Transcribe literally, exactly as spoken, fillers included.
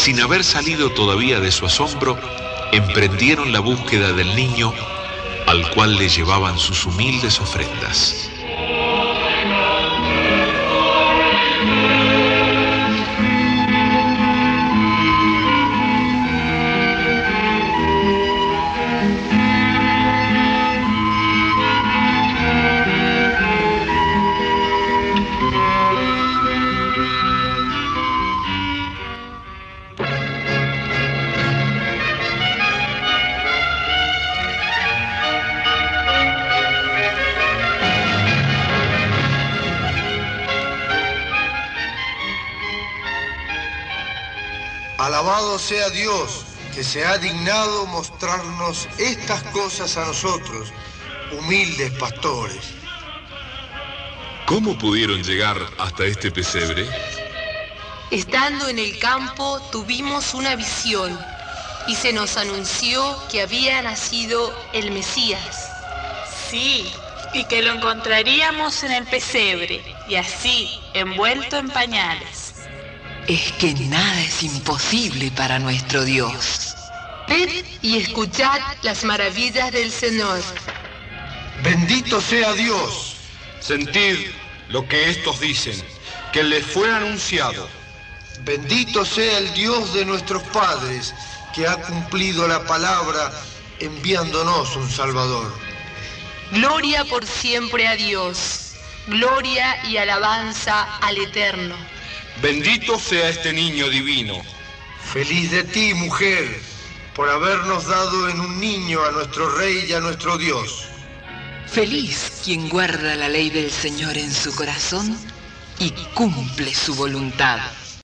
sin haber salido todavía de su asombro, emprendieron la búsqueda del niño, al cual le llevaban sus humildes ofrendas. Alabado sea Dios, que se ha dignado mostrarnos estas cosas a nosotros, humildes pastores. ¿Cómo pudieron llegar hasta este pesebre? Estando en el campo, tuvimos una visión y se nos anunció que había nacido el Mesías. Sí, y que lo encontraríamos en el pesebre, y así, envuelto en pañales. Es que nada es imposible para nuestro Dios. Ved y escuchad las maravillas del Señor. Bendito sea Dios. Sentid lo que estos dicen, que les fue anunciado. Bendito sea el Dios de nuestros padres, que ha cumplido la palabra enviándonos un Salvador. Gloria por siempre a Dios. Gloria y alabanza al Eterno. Bendito sea este niño divino. Feliz de ti, mujer, por habernos dado en un niño a nuestro Rey y a nuestro Dios. Feliz quien guarda la ley del Señor en su corazón y cumple su voluntad.